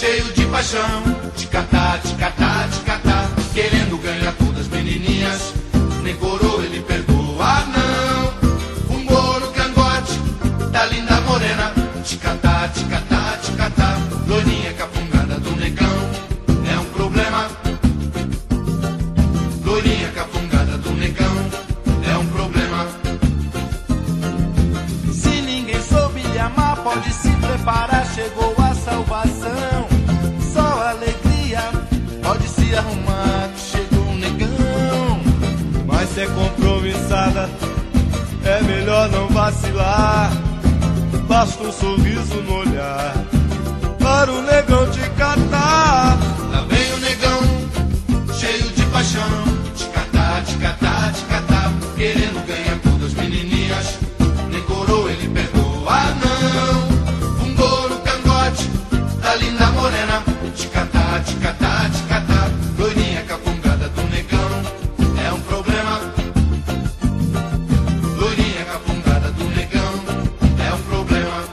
cheio de paixão. Ticatá, ticatá, ticatá, querendo ganhar todas as menininhas. Nem coroa ele perdoa, não. Fungou no cangote da linda morena. Ticatá, ticatá, ticatá, loirinha capungada do negão. É um problema. Loirinha capungada do negão. É um problema. Se ninguém soube lhe amar, pode se preparar, chegou a salvação. Só alegria, pode se arrumar, chegou um negão. Mas se é compromissada, é melhor não vacilar. Basta um sorriso no olhar para o negão te catar. Lá vem o negão, cheio de paixão. Ticatá, ticatá, ticatá, querendo ganhar todas as menininhas. Nem coroa ele perdoa, não. Fungou no cangote da linda morena. Ticatá, ticatá, ticatá, loirinha capungada do negão. É um problema. Loirinha capungada do negão. É um problema.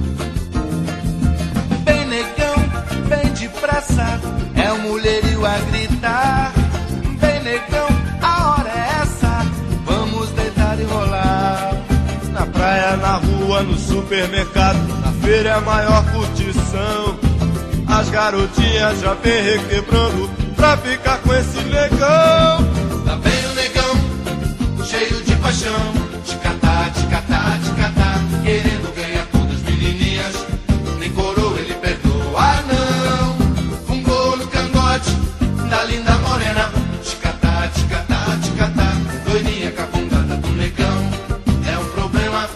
Bem negão, bem depressa, é o mulherio a gritar. Bem negão, a hora é essa, vamos deitar e rolar. Na praia, na rua, no supermercado, na feira é a maior curtição. As garotinhas já vem requebrando pra ficar com esse negão. Lá vem o negão, cheio de paixão. Ticatá, ticatá, ticatá, querendo ganhar todas as menininhas. Nem coroa ele perdoa, não. Fungou no cangote da linda morena. Ticatá, ticatá, ticatá, loirinha capungada do negão. É um problema.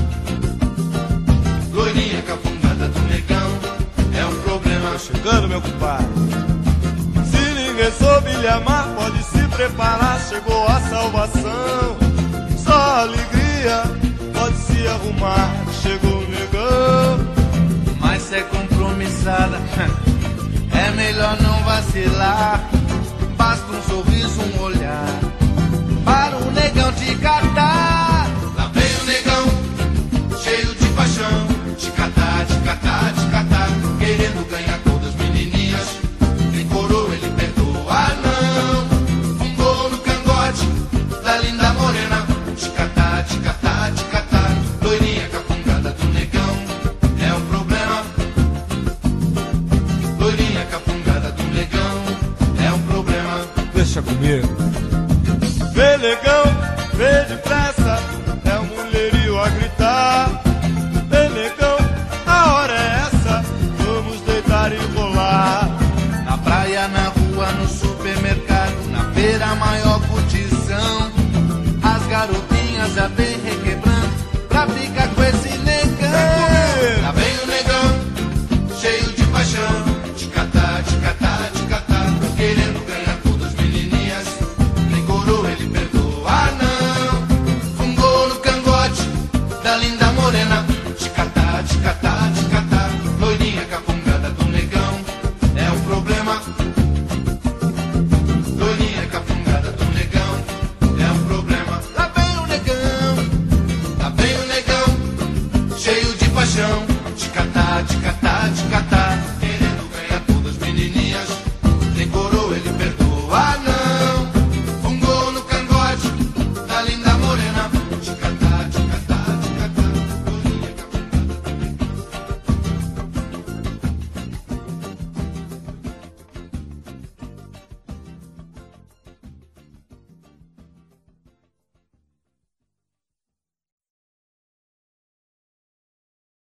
Loirinha capungada do negão. É um problema. Tô chegando, meu compadre. Se ninguém soube lhe amar, pode se preparar, chegou a salvação. Só alegria, pode se arrumar, chegou o negão. Mas se é compromissada, é melhor não vacilar. Basta um sorriso, um olhar, para o negão te catar. Lá vem o negão, cheio de paixão. Ticatá, ticatá, ticatá, querendo ganhar todas as menininhas. Nem coroa ele perdoa, não. Fungou no cangote da linda morena. Ticatá, ticatá, ticatá, loirinha capungada do negão. É um problema. Loirinha capungada do negão. É um problema. Deixa comigo. Vem negão, vem depressa.